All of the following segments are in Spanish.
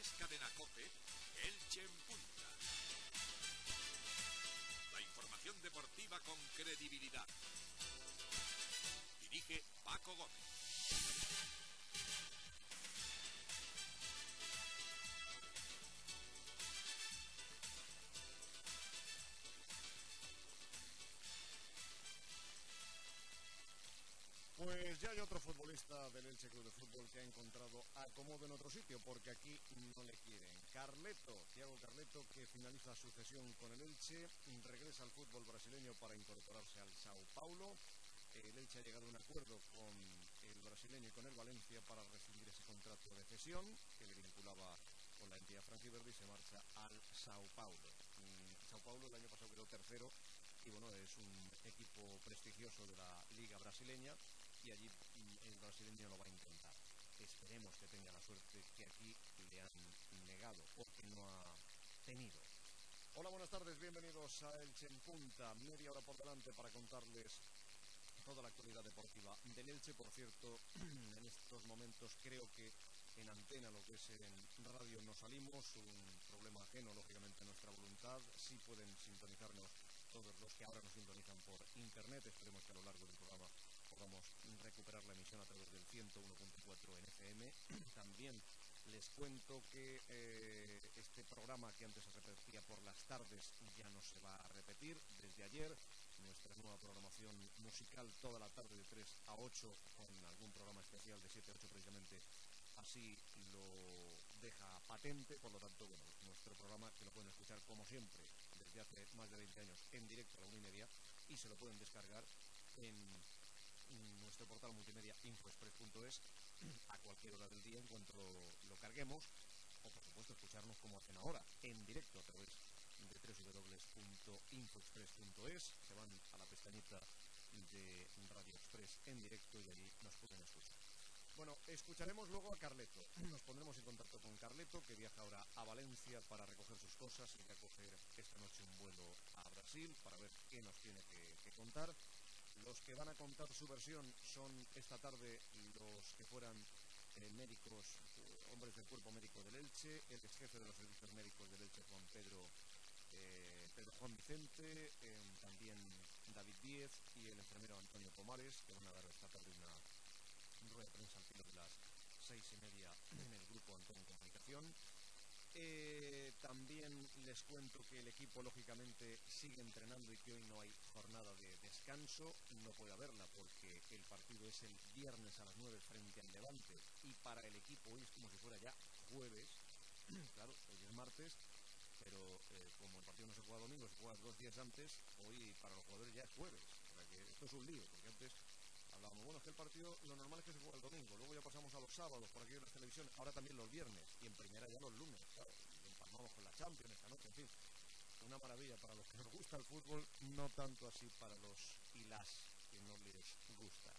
Es Cadena COPE, Elche en Punta. La información deportiva con credibilidad. Dirige Paco Gómez. Pues ya hay otro futbolista del Elche Club de Fútbol que ha encontrado acomodo en otro sitio, porque aquí no le quieren. Thiago Carleto, que finaliza su cesión con el Elche, regresa al fútbol brasileño para incorporarse al Sao Paulo. El Elche ha llegado a un acuerdo con el brasileño y con el Valencia para rescindir ese contrato de cesión que le vinculaba con la entidad franjiverde y se marcha al Sao Paulo. Sao Paulo el año pasado quedó tercero y bueno, es un equipo prestigioso de la liga brasileña y allí el brasileño lo va a intentar. Esperemos que tenga la suerte que aquí le han negado o que no ha tenido. Hola, buenas tardes, bienvenidos a Elche en Punta. Media hora por delante para contarles toda la actualidad deportiva del Elche. Por cierto, en estos momentos creo que en antena, lo que es en radio, no salimos, un problema ajeno lógicamente a nuestra voluntad. Sí pueden sintonizarnos todos los que ahora nos sintonizan por internet. Esperemos que a lo largo del programa podamos recuperar la emisión a través del 101.4 en FM. También les cuento que este programa que antes se repetía por las tardes ya no se va a repetir desde ayer. Nuestra nueva programación musical toda la tarde de 3 a 8 con algún programa especial de 7 a 8 precisamente. Así lo deja patente, por lo tanto, bueno, nuestro programa que lo pueden escuchar como siempre desde hace más de 20 años en directo a la 1:30 y se lo pueden descargar en nuestro portal multimedia infoexpress.es a cualquier hora del día en cuanto lo carguemos, o por supuesto escucharnos como hacen ahora en directo a través de www.infoexpress.es. Se van a la pestañita de Radio Express en directo y allí nos pueden escuchar. Bueno, escucharemos luego a Carleto. Nos pondremos en contacto con Carleto, que viaja ahora a Valencia para recoger sus cosas y a coger esta noche un vuelo a Brasil para ver qué nos tiene que contar. Los que van a contar su versión son esta tarde los que fueran médicos, hombres del cuerpo médico del Elche, el ex jefe de los servicios médicos del Elche, Pedro Juan Vicente, también David Díez y el enfermero Antonio Pomares, que van a dar esta tarde una rueda de prensa al filo de las 6:30 en el grupo Antón Comunicación. También les cuento que el equipo lógicamente sigue entrenando y que hoy no hay jornada de descanso. No puede haberla porque el partido es el viernes a las 9 frente al Levante y para el equipo hoy es como si fuera ya jueves. Claro, hoy es martes, pero como el partido no se juega domingo, se juega 2 días antes, hoy para los jugadores ya es jueves. O sea que esto es un lío, porque antes hablábamos, bueno, es que el partido lo normal es que se juega el domingo, luego ya pasamos a los sábados por aquí en las televisiones, ahora también los viernes y en primera ya los lunes, claro, y empalmamos con la Champions esta noche, en fin, una maravilla para los que nos gusta el fútbol, no tanto así para los y las que no les gusta.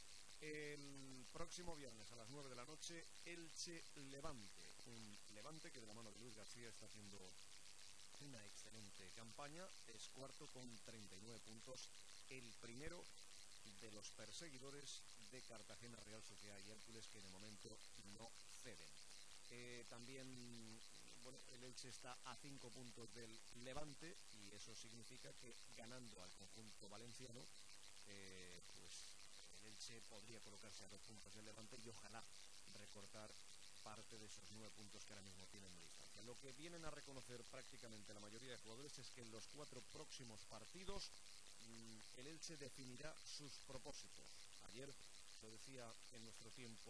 El próximo viernes a las 9 de la noche, Elche-Levante, un Levante que de la mano de Luis García está haciendo una excelente campaña, es cuarto con 39 puntos, el primero de los perseguidores de Cartagena, Real Sociedad y Hércules, que de momento no ceden. También, bueno, el Elche está a 5 puntos del Levante y eso significa que ganando al conjunto valenciano, pues el Elche podría colocarse a 2 puntos del Levante y ojalá recortar parte de esos 9 puntos que ahora mismo tienen de distancia. Lo que vienen a reconocer prácticamente la mayoría de jugadores es que en los 4 próximos partidos el Elche definirá sus propósitos. Ayer lo decía en nuestro tiempo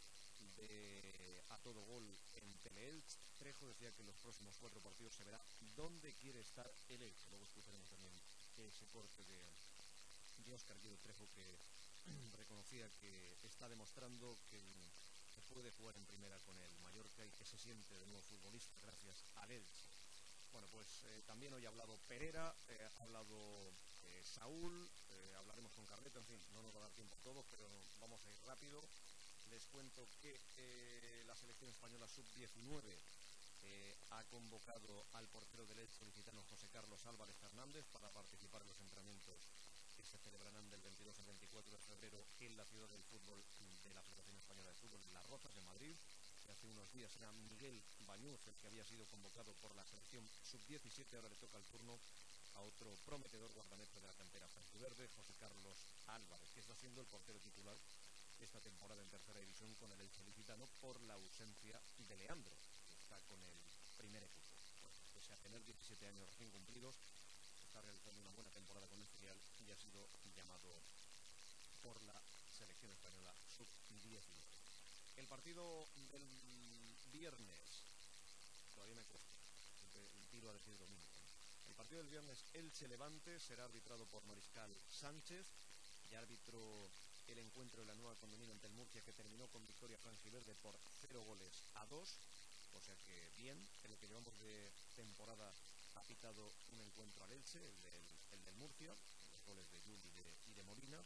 de A Todo Gol en Teleelch, Trejo decía que en los próximos 4 partidos se verá dónde quiere estar el Elche. Luego escucharemos también ese corte de Óscar Guido Trejo, que reconocía que está demostrando que puede jugar en primera con el Mallorca y que se siente de nuevo futbolista gracias al Elche. Bueno, pues también hoy ha hablado Pereira, ha hablado Saúl, hablaremos con Carleto, en fin, no nos va a dar tiempo a todos, pero vamos a ir rápido. Les cuento que la selección española sub-19 ha convocado al portero del Elche ilicitano José Carlos Álvarez Fernández para participar en los entrenamientos que se celebrarán del 22 al 24 de febrero en la ciudad del fútbol de la Federación Española de Fútbol, en Las Rozas, de Madrid. Ya hace unos días era Miguel Bañuz, el que había sido convocado por la selección sub-17. Ahora le toca el turno a otro prometedor guardameta de la cantera franjiverde, José Carlos Álvarez, que está siendo el portero titular esta temporada en tercera división con el Elche licitano por la ausencia de Leandro, que está con el primer equipo. Bueno, pese a tener 17 años recién cumplidos, está realizando una buena temporada con el filial y ha sido llamado por la selección española sub-19. El partido del viernes, todavía me cuesta, siempre tiro a decir domingo, ¿no? El partido del viernes Elche-Levante será arbitrado por Mariscal Sánchez, y árbitro el encuentro de la Nueva Condomina ante el Murcia, que terminó con victoria franjiverde por 0-2, o sea que bien. En lo que llevamos de temporada ha pitado un encuentro al Elche, el del Murcia, los goles de Yul y de Molina.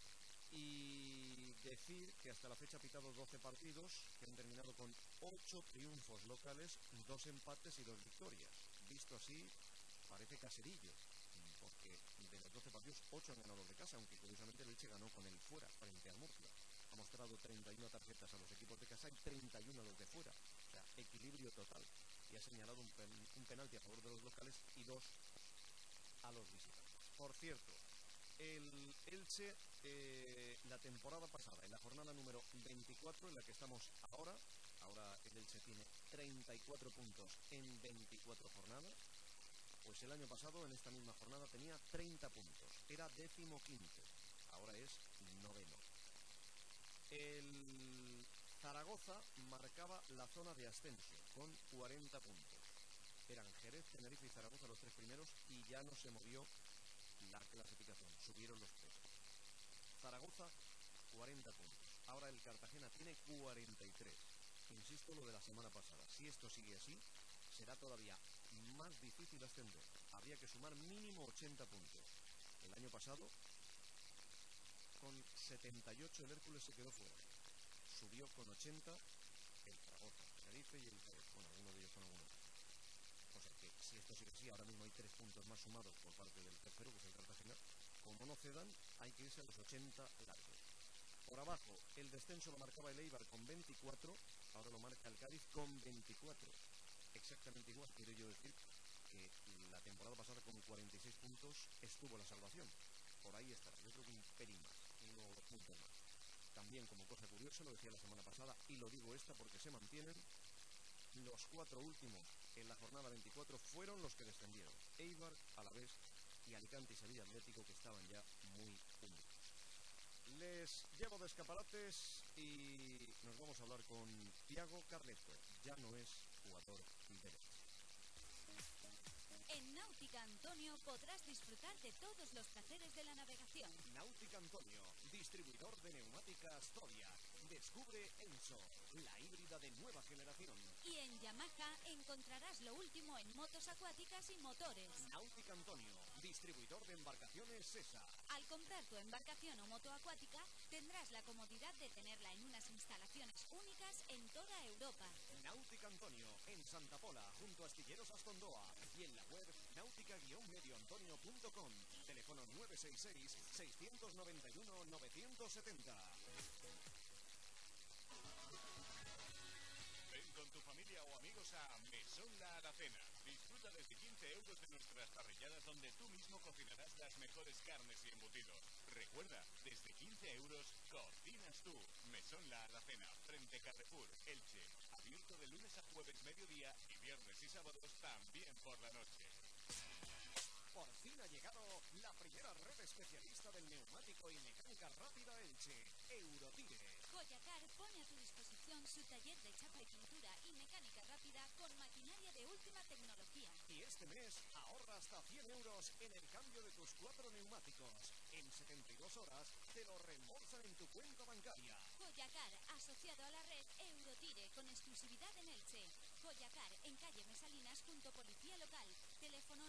Y decir que hasta la fecha ha pitado 12 partidos, que han terminado con 8 triunfos locales, 2 empates y 2 victorias. Visto así, parece caserillo, porque de los 12 partidos, 8 han ganado de casa, aunque curiosamente el Elche ganó con el fuera frente al Murcia. Ha mostrado 31 tarjetas a los equipos de casa y 31 a los de fuera, o sea, equilibrio total. Y ha señalado un penalti a favor de los locales y 2 a los visitantes. Por cierto, el Elche, la temporada pasada, en la jornada número 24, en la que estamos ahora el Elche tiene 34 puntos en 24 jornadas. Pues el año pasado, en esta misma jornada, tenía 30 puntos. Era 15º. Ahora es 9º. El Zaragoza marcaba la zona de ascenso con 40 puntos. Eran Jerez, Tenerife y Zaragoza los 3 primeros y ya no se movió la clasificación. Subieron los 3. Zaragoza, 40 puntos. Ahora el Cartagena tiene 43. Insisto lo de la semana pasada. Si esto sigue así, será todavía más difícil ascender. Habría que sumar mínimo 80 puntos. El año pasado, con 78 el Hércules se quedó fuera. Subió con 80 el Zaragoza, el Tenerife y el Jerez. Bueno, alguno de ellos con alguno. O sea que si esto sigue así, ahora mismo hay 3 puntos más sumados por parte del tercero, que es el Cartagena. Como no cedan, hay que irse a los 80 largos. Por abajo, el descenso lo marcaba el Eibar con 24, ahora lo marca el Cádiz con 24. Exactamente igual, quiero yo decir que la temporada pasada con 46 puntos estuvo la salvación. Por ahí estará, yo creo que un pelín más, 1 o 2 puntos más. También, como cosa curiosa, lo decía la semana pasada y lo digo esta porque se mantienen, los 4 últimos en la jornada 24 fueron los que descendieron: Eibar, Alavés y Alicante y Sevilla Atlético, que estaban ya muy unidos. Les llevo de escaparates y nos vamos a hablar con Thiago Carleto. Ya no es jugador del Elche. En Náutica Antonio podrás disfrutar de todos los placeres de la navegación. Náutica Antonio, distribuidor de neumáticas Zodiac. Descubre Enso, la híbrida de nueva generación. Y en Yamaha encontrarás lo último en motos acuáticas y motores. Náutica Antonio, distribuidor de embarcaciones Sesa. Al comprar tu embarcación o moto acuática, tendrás la comodidad de tenerla en unas instalaciones únicas en toda Europa. Náutica Antonio, en Santa Pola, junto a Astilleros Astondoa. Y en la web náutica-medioantonio.com. Teléfono 966-691-970. Ven con tu familia o amigos a Mesón La Alacena. Disfruta desde 15 euros de nuestras parrilladas, donde tú mismo cocinarás las mejores carnes y embutidos. Recuerda, desde 15 euros cocinas tú. Mesón La Alacena, frente Carrefour, Elche. Abierto de lunes a jueves mediodía y viernes y sábados también por la noche. Por fin ha llegado la primera red especialista del neumático y mecánica rápida Elche, Eurotire. Joyacar pone a tu disposición su taller de chapa y pintura y mecánica rápida con maquinaria de última tecnología. Y este mes ahorra hasta 100 euros en el cambio de tus 4 neumáticos. En 72 horas te lo reembolsan en tu cuenta bancaria. Joyacar, asociado a la red Eurotire, con exclusividad en Elche. Joyacar, en calle Mesalinas, junto Policía Local. Teléfono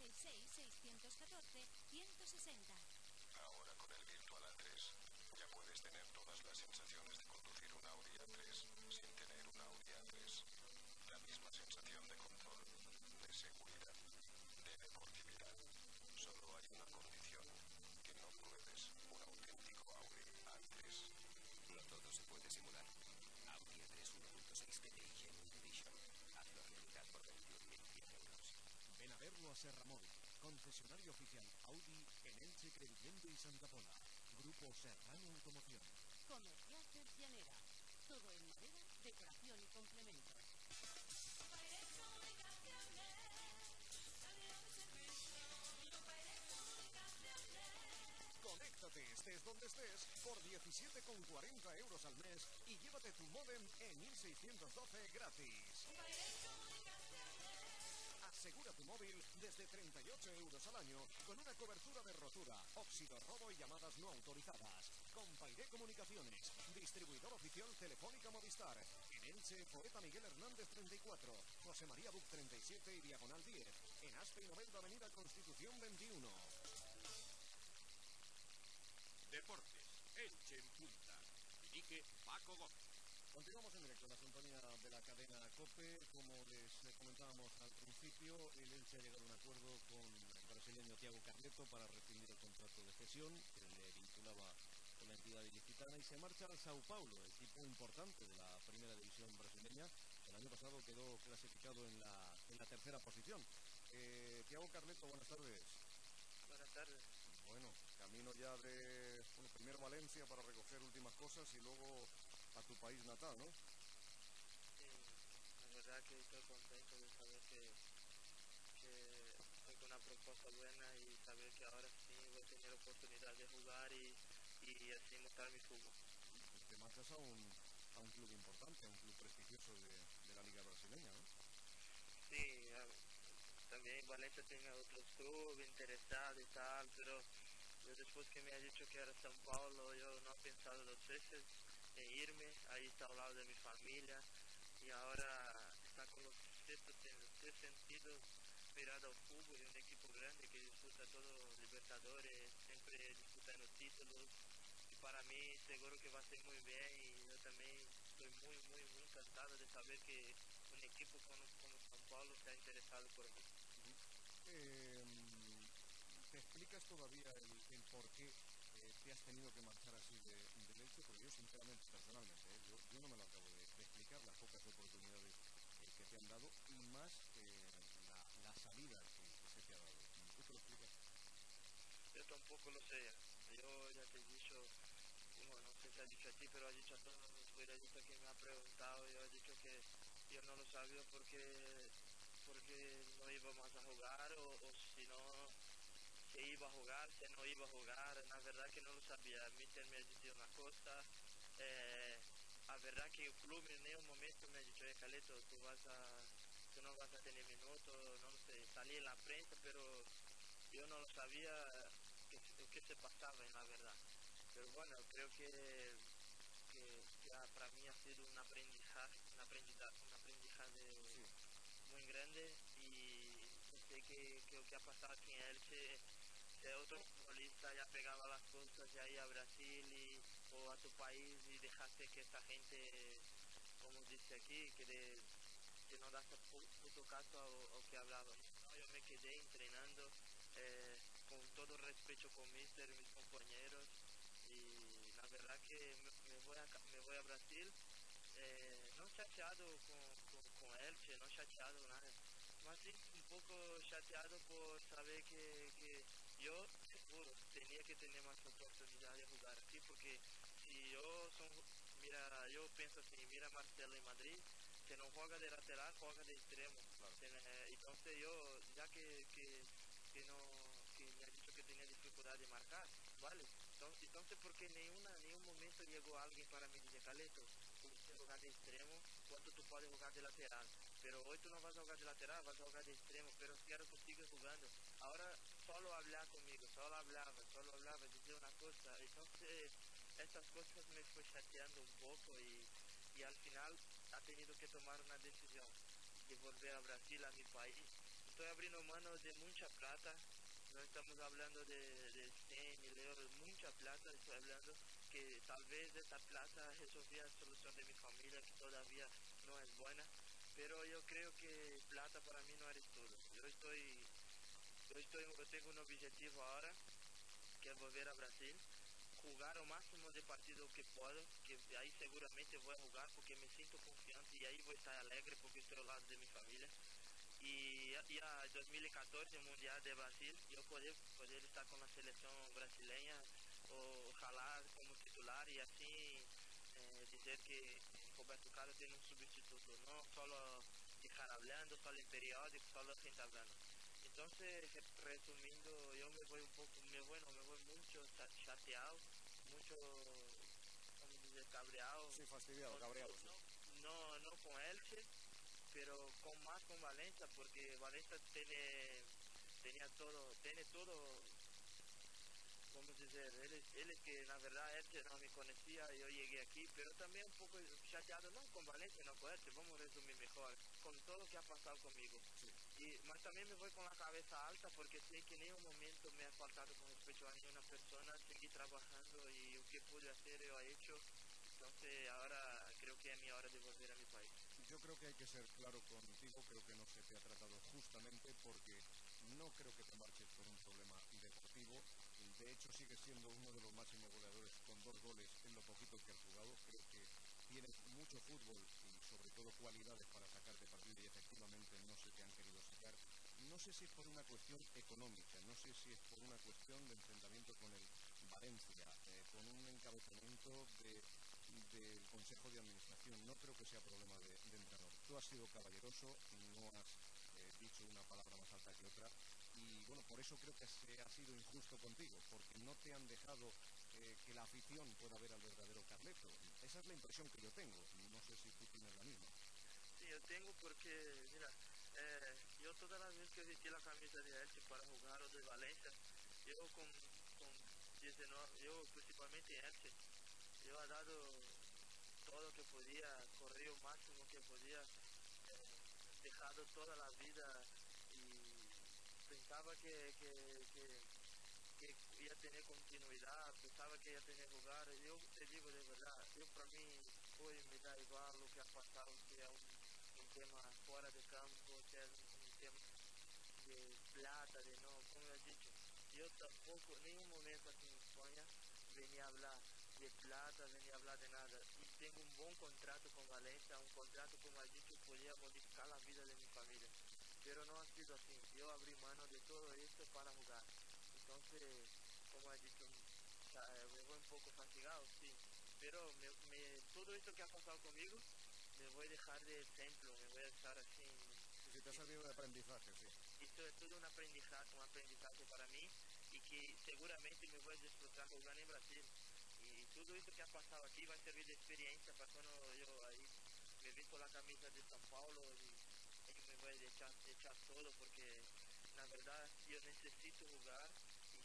966-614-160. Ahora con el Virtual A3 ya puedes tener todas las sensaciones de conducir un Audi A3 sin tener un Audi A3. La misma sensación de control, de seguridad, de deportividad. Solo hay una condición: que no pruebes un auténtico Audi A3. No todo se puede simular. Audi A3 1.6 TDI Audi en Elche, Crevillente y Santa Pola. Grupo Serrano Automoción. Comercial Tercianera. Todo en madera, decoración y complementos. Conéctate, estés donde estés, por 17,40 euros al mes y llévate tu módem en 1612 gratis. Asegura tu móvil desde 38 euros al año con una cobertura de rotura, óxido, robo y llamadas no autorizadas. Compairé Comunicaciones, distribuidor oficial Telefónica Movistar. En Elche, Poeta Miguel Hernández 34, José María Buc 37 y Diagonal 10. En Aspe y Novelda, Avenida Constitución 21. Deportes, Elche en punta. Dirige Paco Gómez. Continuamos en directo en la sintonía de la cadena COPE. Como les comentábamos al principio, el Elche ha llegado a un acuerdo con el brasileño Thiago Carleto para rescindir el contrato de cesión que le vinculaba con la entidad ilicitana y se marcha al Sao Paulo, equipo importante de la primera división brasileña. El año pasado quedó clasificado en la tercera posición. Thiago Carleto, buenas tardes. Buenas tardes. Bueno, camino ya de primero Valencia para recoger últimas cosas y luego a tu país natal, ¿no? Sí, la verdad que estoy contento de saber que estoy con una propuesta buena y saber que ahora sí voy a tener oportunidad de jugar y así mostrar mi fútbol. Pues te marchas a un club importante, a un club prestigioso de la Liga Brasileña, ¿no? Sí, también Valencia tiene otros clubes interesados y tal, pero yo después que me ha dicho que era São Paulo, yo no he pensado dos veces en irme. Ahí está al lado de mi familia y ahora está con los tres sentidos mirado al fútbol y un equipo grande que disputa todo Libertadores, siempre disputando títulos. Y para mí seguro que va a ser muy bien y yo también estoy muy encantado de saber que un equipo como São Paulo se ha interesado por mí. ¿Te explicas todavía el por qué te has tenido que marchar así de Elche? Porque yo sinceramente, personalmente, yo no me lo acabo de explicar, las pocas oportunidades que te han dado y más la salida que se te ha dado. ¿Tú te lo explicas? Yo tampoco lo sé. Yo ya te he dicho, bueno, no sé si ha dicho a ti, pero ha dicho a todos los periodistas que me ha preguntado, yo he dicho que yo no lo sabía porque no íbamos a jugar o si no se iba a jugar, se no iba a jugar. La verdad que no lo sabía. Mister me ha dicho una cosa. La verdad que el club en ningún momento me ha dicho, Caleto, tú no vas a tener minutos, no lo sé. Salí en la prensa, pero yo no lo sabía qué se pasaba en la verdad. Pero bueno, creo que para mí ha sido un aprendizaje Sí. muy grande y sé que lo que ha pasado aquí en Elche, si otro futbolista ya pegaba las cosas ya iba a Brasil o a tu país y dejaste que esta gente, como dice aquí, que no das puto caso a lo que hablaba. No, yo me quedé entrenando con todo respeto con Mister y mis compañeros y la verdad que me voy a Brasil, no chateado con Elche, no chateado nada, más sí un poco chateado por saber que yo seguro tenía que tener más oportunidad de jugar aquí porque si mira, yo pienso así, mira Marcelo en Madrid, que no juega de lateral, juega de extremo. Claro. Entonces yo, ya que me ha dicho que tenía dificultad de marcar, vale. Entonces porque ningún momento llegó alguien para mí y dice, Caleto, tú puedes jugar de extremo, cuánto tú puedes jugar de lateral. Pero hoy tú no vas a jugar de lateral, vas a jugar de extremo, pero quiero que sigas jugando. Ahora solo hablar conmigo, solo hablaba, decía una cosa. Entonces estas cosas me fue chateando un poco y al final ha tenido que tomar una decisión de volver a Brasil, a mi país. Estoy abriendo mano de mucha plata, no estamos hablando de 100.000 euros, mucha plata, estoy hablando que tal vez esa plata resolvía la solución de mi familia, que todavía no es buena, pero yo creo que plata para mí no eres todo. Yo tengo un objetivo ahora, que es volver a Brasil, jugar lo máximo de partidos que puedo, que ahí seguramente voy a jugar porque me siento confiante y ahí voy a estar alegre porque estoy al lado de mi familia. y a 2014 Mundial de Brasil, yo poder estar con la selección brasileña, ojalá como titular y así dizer que Roberto Carlos tiene un sustituto, no solo dejar hablando, solo en periódico, solo gente hablando. Entonces, resumiendo, yo me voy un poco, me voy mucho chateado, mucho, ¿cómo dice? Cabreado. Sí, fastidiado, cabreado. Sí. No con Elche, pero más con Valencia, porque Valencia tiene todo, vamos dizer, ele que na verdade Elche não me conhecia e eu cheguei aqui, pero também um pouco chateado, não com Valencia, não com Elche, vamos resumir melhor, com todo o que ha passado comigo. Mas também me vou com a cabeça alta, porque sei que em nenhum momento me ha faltado com respeito a nenhuma pessoa, segui trabalhando e o que pude fazer eu he hecho. Entonces ahora creo que es mi hora de volver a mi país. Yo creo que hay que ser claro contigo, creo que no se te ha tratado justamente porque no creo que te marches por un problema deportivo. De hecho, sigues siendo uno de los máximos goleadores con 2 goles en lo poquito que has jugado. Creo que tienes mucho fútbol y sobre todo cualidades para sacarte partido y efectivamente no se te han querido sacar. No sé si es por una cuestión económica, no sé si es por una cuestión de enfrentamiento con el Valencia, con un encabezamiento del Consejo de Administración. No creo que sea problema de entrenador. Tú has sido caballeroso, no has dicho una palabra más alta que otra y bueno, por eso creo que se ha sido injusto contigo, porque no te han dejado que la afición pueda ver al verdadero Carleto. Esa es la impresión que yo tengo. No sé si tú tienes la misma. Sí, yo tengo porque, mira, yo todas las veces que vestí la camisa de Elche para jugar o de Valencia, yo con 19, yo principalmente en Elche, yo he dado todo lo que podía, corrí lo máximo que podía, dejado toda la vida y pensaba que iba a tener continuidad, pensaba que iba a tener lugar. Yo te digo de verdad, yo para mí hoy me da igual lo que ha pasado, sea un tema fuera de campo, sea un tema de plata, de no, como he dicho. Yo tampoco, en ningún momento aquí en España venía a hablar de plata, venía a hablar de nada. Y tengo un buen contrato con Valencia, un contrato, como he dicho, podía modificar la vida de mi familia. Pero no ha sido así. Yo abrí mano de todo esto para jugar. Entonces, como he dicho, me voy un poco fatigado, sí. Pero todo esto que ha pasado conmigo, me voy a dejar de ejemplo, me voy a dejar así. Si te ha servido de aprendizaje, sí. Esto es todo un aprendizaje para mí y que seguramente me voy a disfrutar jugando en Brasil. Y todo esto que ha pasado aquí va a servir de experiencia para cuando yo ahí me visto la camisa de São Paulo y ahí me voy a echar todo porque la verdad yo necesito jugar y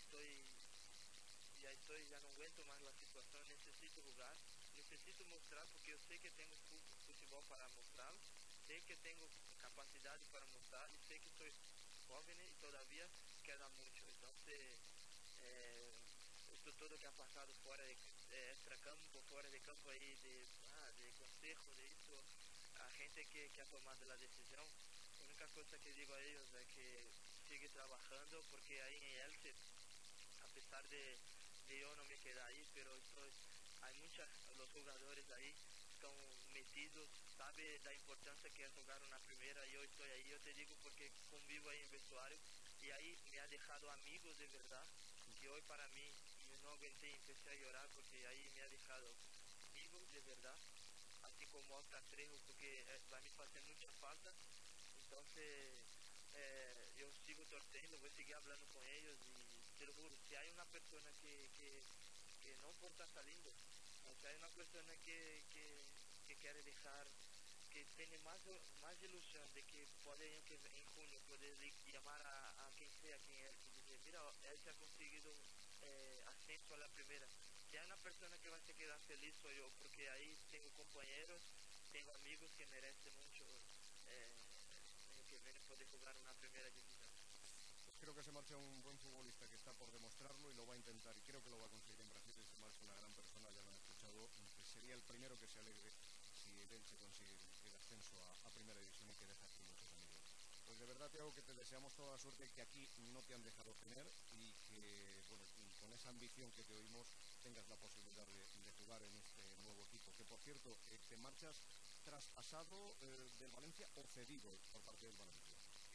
ya no aguento más la situación, necesito jugar, necesito mostrar porque yo sé que tengo fútbol para mostrar, sé que tengo capacidad para mostrar y sé que soy joven y todavía queda mucho. Entonces, esto todo que ha pasado fuera de extracampo, fuera de campo ahí, de consejo, de esto, a gente que ha tomado la decisión, la única cosa que digo a ellos es que sigue trabajando porque ahí en Elche, a pesar de yo no me quedar ahí, pero hay los jugadores ahí están metidos, sabe la importancia que es jugar una primera, yo estoy ahí, yo te digo porque convivo ahí en vestuario y ahí me ha dejado amigos de verdad, que hoy para mí, yo no aguanté y empecé a llorar porque ahí me ha dejado amigos de verdad, así como Oscar Trejo, porque va a me hacer mucha falta, entonces yo sigo torciendo, voy a seguir hablando con ellos y te lo juro, si hay una persona que no por estar saliendo, o sea, hay una persona que quiere dejar, que tiene más ilusión de que puede en junio poder llamar a quien sea, a quien él, y decir, mira, él se ha conseguido ascenso a la primera. Si hay una persona que va a se quedar feliz soy yo, porque ahí tengo compañeros, tengo amigos que merecen mucho año que viene poder jugar una primera división. Creo que se marcha un buen futbolista que está por demostrarlo y lo va a intentar y creo que lo va a conseguir en Brasil y se marcha una gran persona, ya lo han escuchado, que sería el primero que se alegre si él se consigue el ascenso a primera división y que deja aquí muchos amigos. Pues de verdad, Thiago, que te deseamos toda la suerte que aquí no te han dejado tener y que, bueno, con esa ambición que te oímos tengas la posibilidad de jugar en este nuevo equipo. Que, por cierto, te marchas traspasado del Valencia o cedido por parte del Valencia. Sí,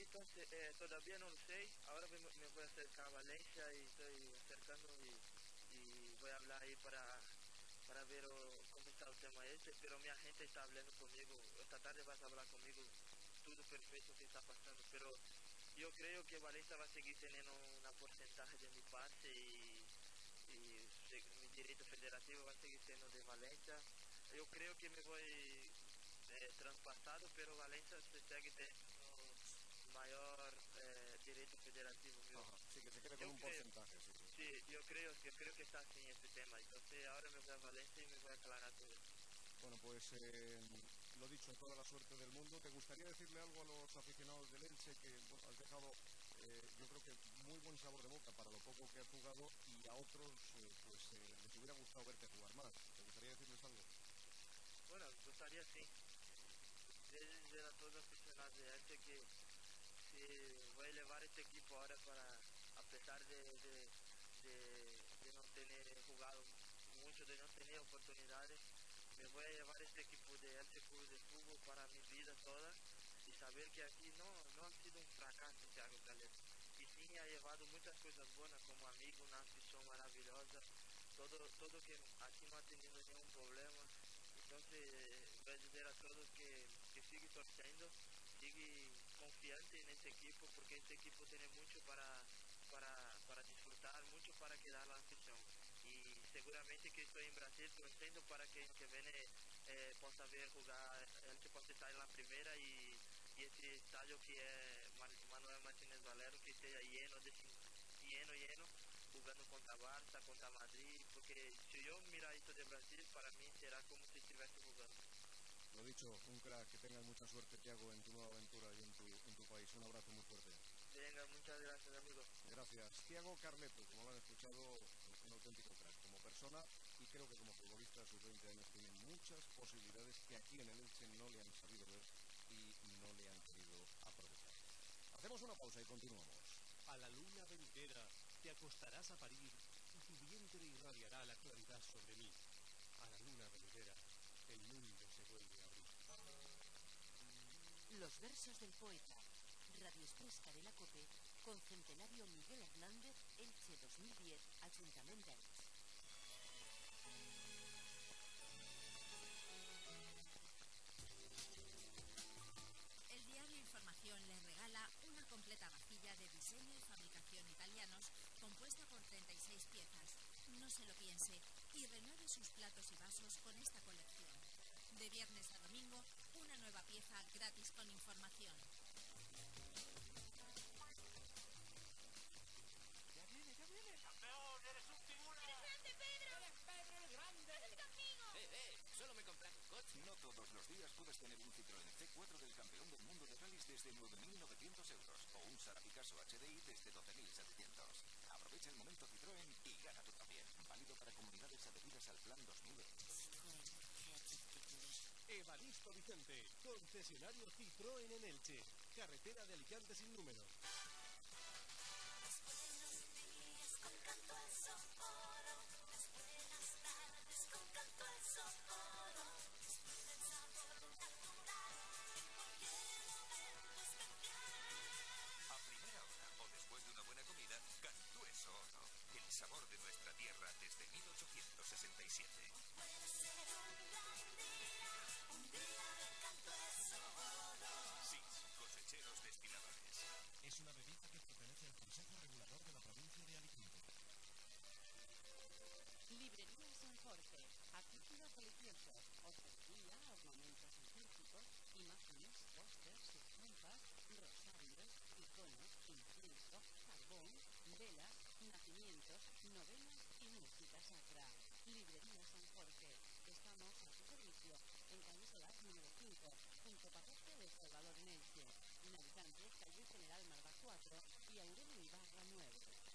entonces todavía no lo sé. Ahora me voy a acercar a Valencia y estoy acercando y voy a hablar ahí para ver cómo está el tema este. Pero mi agente está hablando conmigo. Esta tarde vas a hablar conmigo todo perfecto que está pasando. Pero yo creo que Valencia va a seguir teniendo una porcentaje de mi pase mi derecho federativo va a seguir siendo de Valencia. Yo creo que me voy traspasado, pero Valencia se sigue teniendo mayor derecho federativo mío. Ajá, sí, que se quede con Yo un creo, porcentaje, sí, sí. sí, yo creo que está así este tema. Entonces ahora me voy a Valencia y me voy a aclarar todo. Bueno, pues lo dicho, toda la suerte del mundo. ¿Te gustaría decirle algo a los aficionados del Elche que bueno, has dejado, yo creo que muy buen sabor de boca para lo poco que has jugado y a otros les hubiera gustado verte jugar más? ¿Te gustaría decirles algo? Bueno, me gustaría sí. Decir a todos los aficionados de Elche que voy a elevar este equipo ahora a pesar de no tener jugado mucho, de no tener oportunidades, me voy a llevar este equipo de Elche Club de Fútbol para mi vida toda y saber que aquí no ha sido un fracaso Thiago Galeno, y sí ha llevado muchas cosas buenas como amigo, una afición maravillosa, todo que aquí no ha tenido ningún problema. Entonces voy a decir a todos que sigue torciendo, sigue confiante en este equipo porque este equipo tiene mucho para disfrutar, mucho para quedar la afición. Y seguramente que estoy en Brasil torcendo para que viene possa ver jugar, el que possa estar en la primera y este estadio que es Manuel Martínez Valero que esté lleno, lleno, jugando contra Barça, contra Madrid, porque si yo mira esto de Brasil, para mí será como si estuviese jugando. Lo dicho, un crack, que tengas mucha suerte, Thiago, en tu nueva aventura y en tu país. Un abrazo muy fuerte. Venga, muchas gracias, amigo. Gracias. Thiago Carleto, como lo han escuchado, un auténtico crack como persona y creo que como futbolista a sus 20 años tiene muchas posibilidades que aquí en el Elche no le han sabido ver y no le han querido aprovechar. Hacemos una pausa y continuamos. A la luna venidera te acostarás a parir y tu vientre irradiará la claridad sobre mí. A la luna venidera el mundo se vuelve a abrir. Los versos del poeta. Radio Express de la COPE con Centenario Miguel Hernández, Elche 2010, Ayuntamiento de Elche. El diario Información les regala una completa vajilla de diseño y fabricación italianos compuesta por 36 piezas. No se lo piense y renueve sus platos y vasos con esta colección. De viernes a domingo, una nueva pieza gratis con información. ¡Ya viene! ¡Campeón! ¡Eres un figura! ¡Eres grande, Pedro! ¡Eres Pedro el Grande! ¡Haz conmigo! Solo me he comprado un coche. No todos los días puedes tener un Citroën C4 del campeón del mundo de rallies desde 9.900 euros o un Sara Picasso HDI desde 12.700. Aprovecha el momento Citroën y gana tú también. Válido para comunidades adheridas al Plan 2000. Evaristo Vicente, concesionario Citroën en Elche, carretera de Alicante sin número. A primera hora o después de una buena comida, Cantueso Oro. El sabor de nuestra tierra desde 1867. SIS, cosecheros destiladores. Es una bebida que pertenece al Consejo Regulador de la provincia de Alicante. Librería San Jorge. Artículos religiosos, orfebrería, ornamentos litúrgicos, imágenes, pósters, estampas, rosarios, iconos, incienso, carbón, velas, nacimientos, novenas y música sacra. Librería San Jorge. Estamos a su servicio en calle Solás número 5, junto parroquia de Salvador en Elche. En Alicante, calle General Marga 4 y Aurelio Ibarra 9.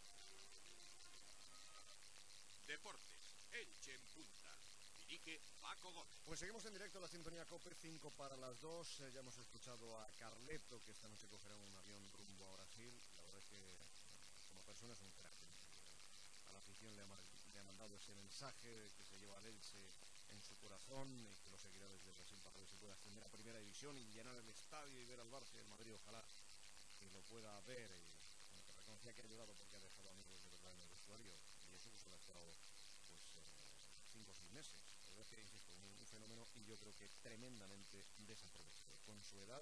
Deportes, Elche en punta. Dirige Paco Gómez. Pues seguimos en directo a la sintonía COPE, 5 para las 2. Ya hemos escuchado a Carleto, que esta noche cogerá un avión rumbo a Brasil. La verdad es que como persona es un crack. A la afición le ha mandado ese mensaje de que se lleva al Elche en su corazón y que lo seguirá desde Brasil para que se pueda ascender a primera división y llenar el estadio y ver al Barça y al Madrid. Ojalá que que lo pueda ver y bueno, que reconocía que ha ayudado porque ha dejado amigos de verdad en el vestuario y eso que solo ha estado pues 5 o 6 meses. La verdad es que, insisto, un fenómeno y yo creo que tremendamente desaprovechado con su edad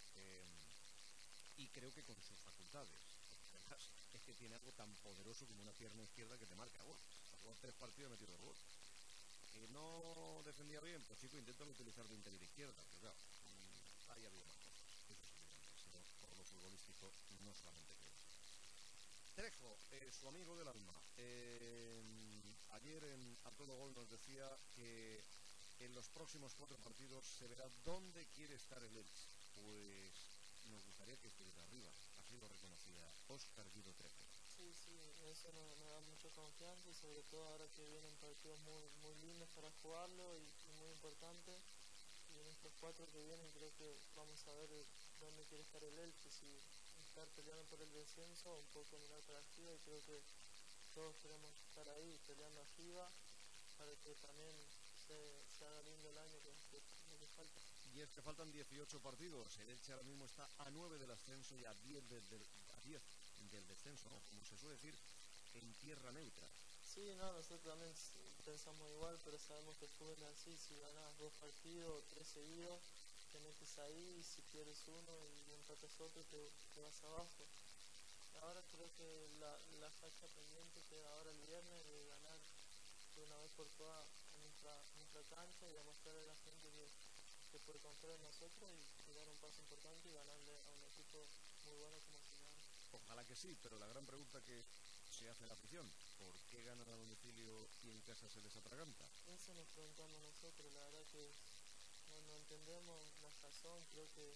y creo que con sus facultades. Además, es que tiene algo tan poderoso como una pierna izquierda que te marca gol. Ha jugado 3 partidos y ha metido 2 goles. Que no defendía bien, pues chico, inténtalo utilizar de interior izquierda, pero claro, ahí había más cosas. Eso sí, pero por lo futbolístico no solamente creo. Trejo, su amigo del alma, ayer a todo gol nos decía que en los próximos 4 partidos se verá dónde quiere estar el Elche. Pues nos gustaría que estuviera arriba, así lo reconocía Óscar Guido Trejo. Sí, eso nos da mucha confianza y sobre todo ahora que vienen partidos muy lindos para jugarlo y muy importantes. Y en estos 4 que vienen creo que vamos a ver dónde quiere estar el Elche, si estar peleando por el descenso o un poco mirar para arriba, y creo que todos queremos estar ahí peleando arriba para que también se haga lindo el año que falta. Y es que faltan 18 partidos, el Elche ahora mismo está a 9 del ascenso y a 10 del descenso, ¿no? Como se suele decir, en tierra neutra. Sí, no, nosotros también pensamos igual, pero sabemos que el fútbol es así, si ganas 2 partidos o 3 seguidos, te metes ahí, y si pierdes uno y empatas otro, te vas abajo. Ahora creo que la fecha pendiente queda ahora el viernes de ganar de una vez por todas en nuestra cancha y demostrarle a la gente que puede confiar en nosotros y dar un paso importante y ganarle a un equipo muy bueno como Gimnasia. Ojalá que sí, pero la gran pregunta que se hace la afición, ¿por qué ganan a domicilio y en casa se les atraganta? Eso nos preguntamos nosotros, la verdad que no entendemos la razón, creo que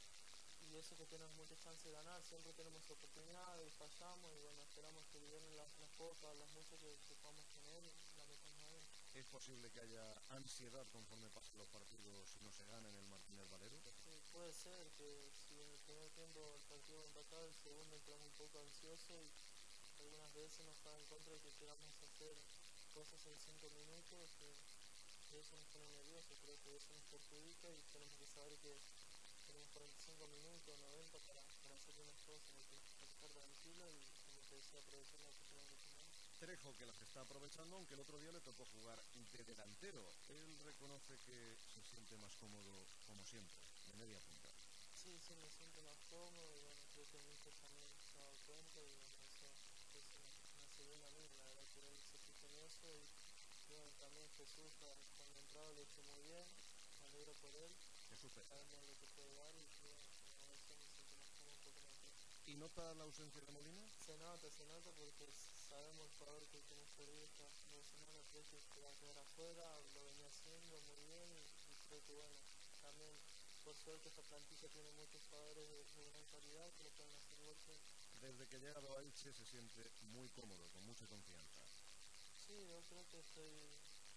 y eso que tenemos muchas chances de ganar, siempre tenemos oportunidades y fallamos y bueno, esperamos que liberen las pocas, las muchas que podamos tener y la metamos ahí. ¿Es posible que haya ansiedad conforme pasen los partidos si no se gana en el Martínez Valero? Sí, puede ser que si en el primer tiempo el partido empatado, el segundo entramos un poco ansiosos y algunas veces nos juega en contra de que queramos hacer cosas en 5 minutos que eso nos pone nerviosos, creo que eso nos perjudica y tenemos que saber que tenemos 45 minutos, 90 para hacer unas cosas, hay que estar tranquilo y como te decía, aprovechar la oportunidad que tenemos. Trejo, que las está aprovechando, aunque el otro día le tocó jugar de delantero. Él reconoce que se siente más cómodo, como siempre, de media punta. Sí, me siento más cómodo y bueno, creo que mi hijo también se ha dado cuenta y bueno, eso me hace bien a mí, la verdad que él se fija en eso y bueno, también Jesús cuando entrado lo hizo muy bien, me alegro por él, Jesús sabemos lo que puede dar y bueno, a veces me siento más cómodo, un poco más bien. ¿Y nota la ausencia de Molina? Se nota porque sabemos el jugador que hemos perdido estas 2 semanas, creo que va a quedar afuera, lo venía haciendo muy bien y creo que bueno, también por suerte esta plantilla tiene muchos jugadores de gran calidad que lo pueden hacer igual que él. Desde que ha llegado a Elche se siente muy cómodo, con mucha confianza. Sí, yo creo que estoy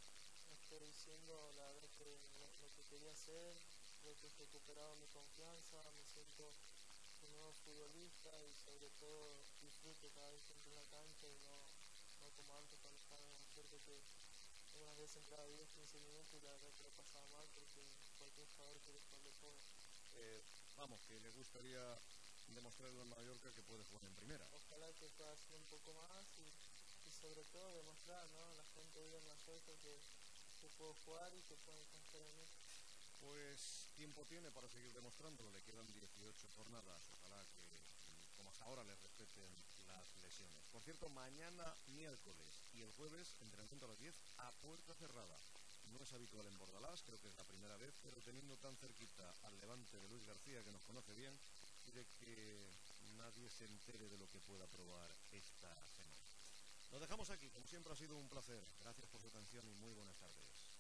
diciendo la verdad que lo que quería hacer, creo que he recuperado mi confianza, me siento un nuevo futbolista y sobre todo disfruto cada vez que entro en la cancha y no como antes cuando estaba en el cierto que algunas veces entraba 10, 15 minutos y la verdad que lo pasaba mal porque cualquier jugador quiere jugar de todo. Vamos, que le gustaría demostrarle al Mallorca que puede jugar en primera. Ojalá que pueda hacer un poco más y sobre todo demostrar, ¿no? La gente hoy en Mallorca que puedo jugar y que pueden confiar en mí. Pues tiempo tiene para seguir demostrándolo, le quedan 18 jornadas, ojalá que como hasta ahora le respeten las lesiones. Por cierto, mañana miércoles y el jueves entrenamiento a las 10 a puerta cerrada. No es habitual en Bordalás, creo que es la primera vez, pero teniendo tan cerquita al Levante de Luis García, que nos conoce bien, quiere que nadie se entere de lo que pueda probar esta semana. Lo dejamos aquí, como siempre ha sido un placer. Gracias por su atención y muy buenas tardes.